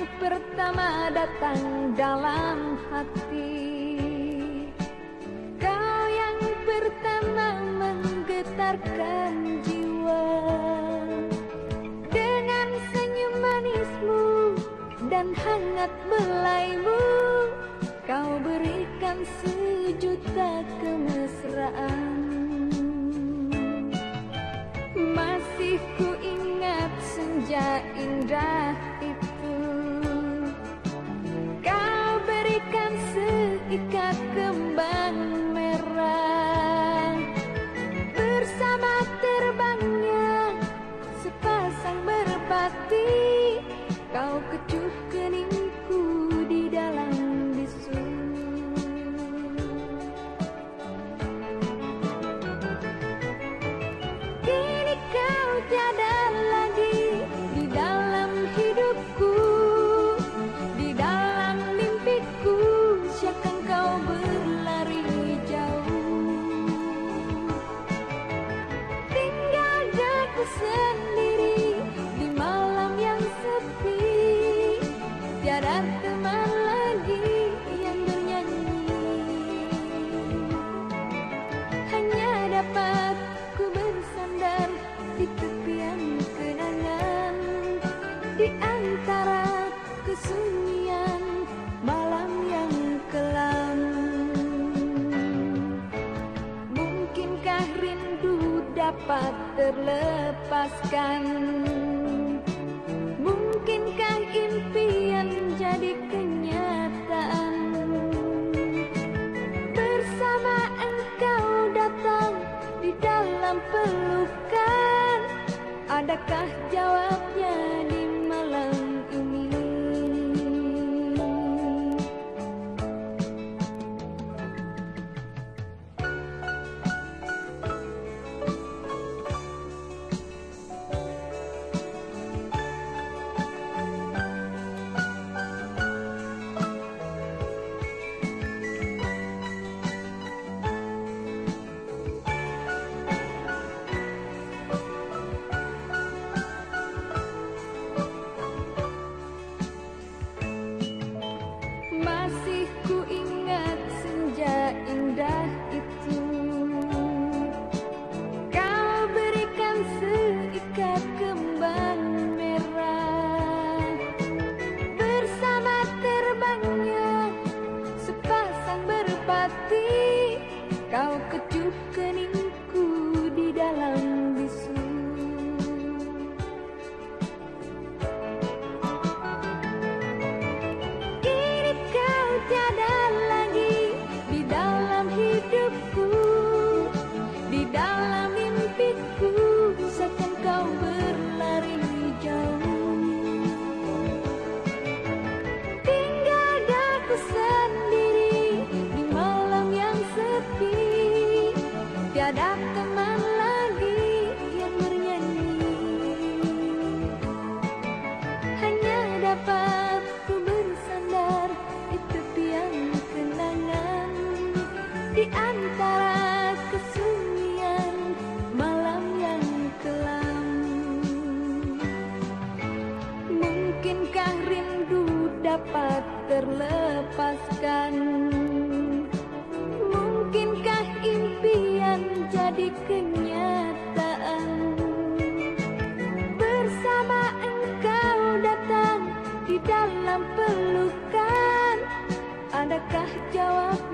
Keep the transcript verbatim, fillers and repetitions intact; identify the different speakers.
Speaker 1: pertama datang dalam hati. Kau yang pertama menggetarkan jiwa. Dengan senyum manismu dan hangat belaimu, kau berikan sejuta kemesraan. Masih ku ingat senja indah itu. Kau berikan seikat kembang merah. Bersama terbangnya sepasang merpati, kau kecup keningku di dalam bisu. Kini kau tiada lagi di dalam hidupku, di dalam mimpiku, seakan kau berlari jauh. Tinggal aku sendiri di malam yang sepi, tiada teman lagi yang bernyanyi. Hanya dapat ku bersandar di tepian kenangan, di antara kesunyian malam yang kelam. Mungkinkah rindu dapat terlepaskan? Mungkinkah impian jadi kenyataan? Bersama engkau datang di dalam pelukan, adakah jawabnya di malam ini? Masih ku ingat senja indah itu. Kau berikan seikat kembang merah. Bersama terbangnya sepasang merpati, kau kecup keningku di dalam bisu. Tiada lagi di dalam hidupku, di dalam mimpiku, seakan kau berlari jauh. Tinggal aku sendiri di malam yang sepi, tiada teman lagi yang bernyanyi. Hanya dapat ku bersandar di tepian kenangan, di antara kesunyian malam yang kelam. Mungkinkah rindu dapat terlepaskan? Mungkinkah impian jadi kenyataan? Bersama engkau datang di dalam pelukan, adakah jawab